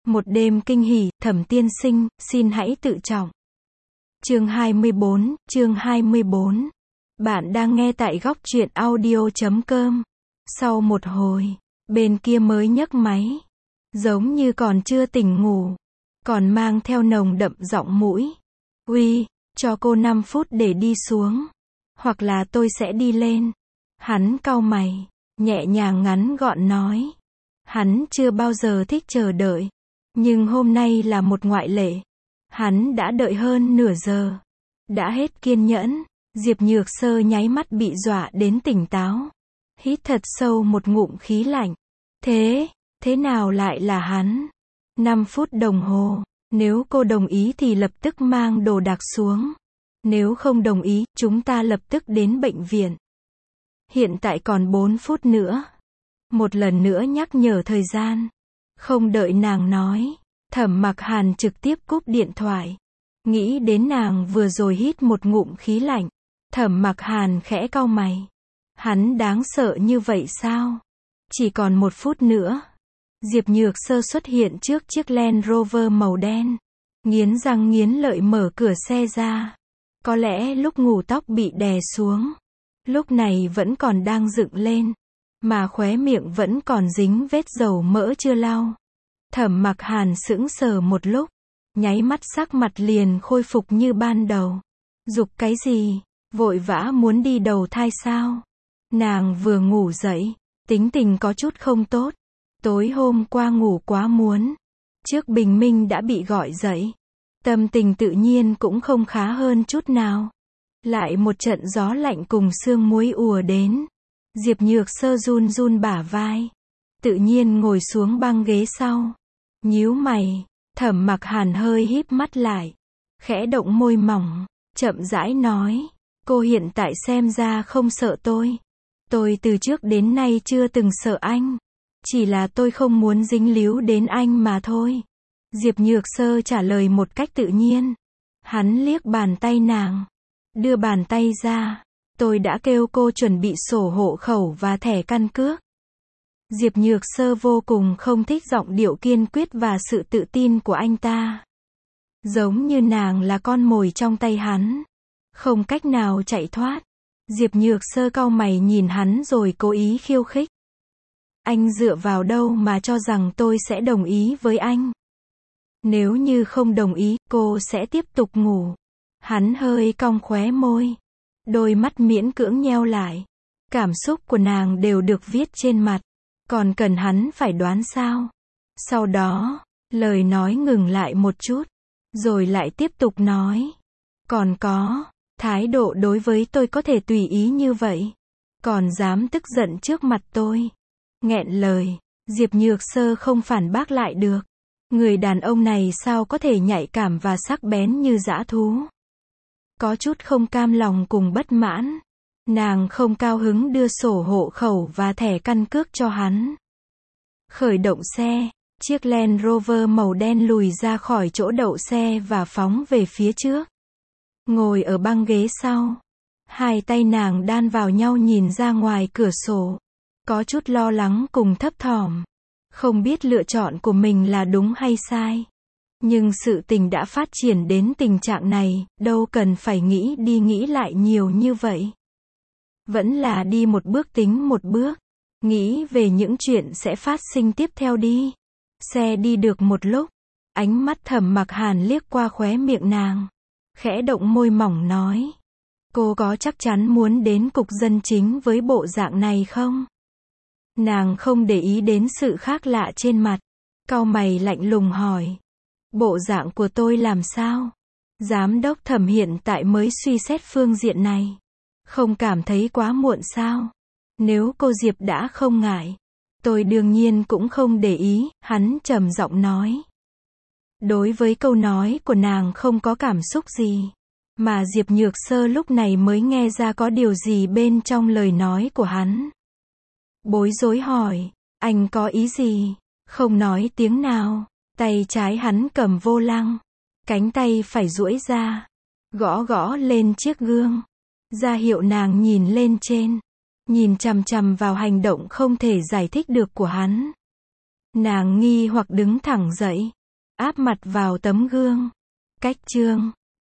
Một đêm kinh hỉ, Thẩm tiên sinh, xin hãy tự trọng. Chương 24. Bạn đang nghe tại góc truyện audio.com. Sau một hồi, bên kia mới nhấc máy. Giống như còn chưa tỉnh ngủ. Còn mang theo nồng đậm giọng mũi. Uy, cho cô 5 phút để đi xuống. Hoặc là tôi sẽ đi lên. Hắn cau mày, nhẹ nhàng ngắn gọn nói. Hắn chưa bao giờ thích chờ đợi. Nhưng hôm nay là một ngoại lệ. Hắn đã đợi hơn nửa giờ. Đã hết kiên nhẫn. Diệp Nhược Sơ nháy mắt bị dọa đến tỉnh táo. Hít thật sâu một ngụm khí lạnh. Thế nào lại là hắn? 5 phút đồng hồ. Nếu cô đồng ý thì lập tức mang đồ đạc xuống. Nếu không đồng ý, chúng ta lập tức đến bệnh viện. Hiện tại còn 4 phút nữa. Một lần nữa nhắc nhở thời gian. Không đợi nàng nói, Thẩm Mặc Hàn trực tiếp cúp điện thoại. Nghĩ đến nàng vừa rồi hít một ngụm khí lạnh. Thẩm Mặc Hàn khẽ cau mày. Hắn đáng sợ như vậy sao? Chỉ còn 1 phút nữa. Diệp Nhược Sơ xuất hiện trước chiếc Land Rover màu đen. Nghiến răng nghiến lợi mở cửa xe ra. Có lẽ lúc ngủ tóc bị đè xuống. Lúc này vẫn còn đang dựng lên. Mà khóe miệng vẫn còn dính vết dầu mỡ chưa lau. Thẩm Mặc Hàn sững sờ một lúc. Nháy mắt sắc mặt liền khôi phục như ban đầu. Giục cái gì? Vội vã muốn đi đầu thai sao? Nàng vừa ngủ dậy. Tính tình có chút không tốt. Tối hôm qua ngủ quá muốn. Trước bình minh đã bị gọi dậy. Tâm tình tự nhiên cũng không khá hơn chút nào. Lại một trận gió lạnh cùng sương muối ùa đến. Diệp Nhược Sơ run run bả vai. Tự nhiên ngồi xuống băng ghế sau. Nhíu mày. Thẩm Mặc Hàn hơi híp mắt lại. Khẽ động môi mỏng. Chậm rãi nói. Cô hiện tại xem ra không sợ tôi. Tôi từ trước đến nay chưa từng sợ anh. Chỉ là tôi không muốn dính líu đến anh mà thôi. Diệp Nhược Sơ trả lời một cách tự nhiên. Hắn liếc bàn tay nàng. Đưa bàn tay ra. Tôi đã kêu cô chuẩn bị sổ hộ khẩu và thẻ căn cước. Diệp Nhược Sơ vô cùng không thích giọng điệu kiên quyết và sự tự tin của anh ta. Giống như nàng là con mồi trong tay hắn. Không cách nào chạy thoát. Diệp Nhược Sơ cau mày nhìn hắn rồi cố ý khiêu khích. Anh dựa vào đâu mà cho rằng tôi sẽ đồng ý với anh? Nếu như không đồng ý, cô sẽ tiếp tục ngủ. Hắn hơi cong khóe môi. Đôi mắt miễn cưỡng nheo lại. Cảm xúc của nàng đều được viết trên mặt. Còn cần hắn phải đoán sao? Sau đó, lời nói ngừng lại một chút. Rồi lại tiếp tục nói. Còn có, thái độ đối với tôi có thể tùy ý như vậy. Còn dám tức giận trước mặt tôi. Nghẹn lời, Diệp Nhược Sơ không phản bác lại được. Người đàn ông này sao có thể nhạy cảm và sắc bén như dã thú. Có chút không cam lòng cùng bất mãn. Nàng không cao hứng đưa sổ hộ khẩu và thẻ căn cước cho hắn. Khởi động xe, chiếc Land Rover màu đen lùi ra khỏi chỗ đậu xe và phóng về phía trước. Ngồi ở băng ghế sau. Hai tay nàng đan vào nhau nhìn ra ngoài cửa sổ. Có chút lo lắng cùng thấp thỏm. Không biết lựa chọn của mình là đúng hay sai. Nhưng sự tình đã phát triển đến tình trạng này, đâu cần phải nghĩ đi nghĩ lại nhiều như vậy. Vẫn là đi một bước tính một bước. Nghĩ về những chuyện sẽ phát sinh tiếp theo đi. Xe đi được một lúc. Ánh mắt Thẩm Mặc Hàn liếc qua khóe miệng nàng. Khẽ động môi mỏng nói. Cô có chắc chắn muốn đến cục dân chính với bộ dạng này không? Nàng không để ý đến sự khác lạ trên mặt. Cau mày lạnh lùng hỏi. Bộ dạng của tôi làm sao? Giám đốc Thẩm hiện tại mới suy xét phương diện này. Không cảm thấy quá muộn sao? Nếu cô Diệp đã không ngại. Tôi đương nhiên cũng không để ý, hắn trầm giọng nói. Đối với câu nói của nàng không có cảm xúc gì. Mà Diệp Nhược Sơ lúc này mới nghe ra có điều gì bên trong lời nói của hắn. Bối rối hỏi, anh có ý gì? Không nói tiếng nào. Tay trái hắn cầm vô lăng. Cánh tay phải duỗi ra. Gõ gõ lên chiếc gương. Ra hiệu nàng nhìn lên trên. Nhìn chằm chằm vào hành động không thể giải thích được của hắn. Nàng nghi hoặc đứng thẳng dậy. áp mặt vào tấm gương. Cách chương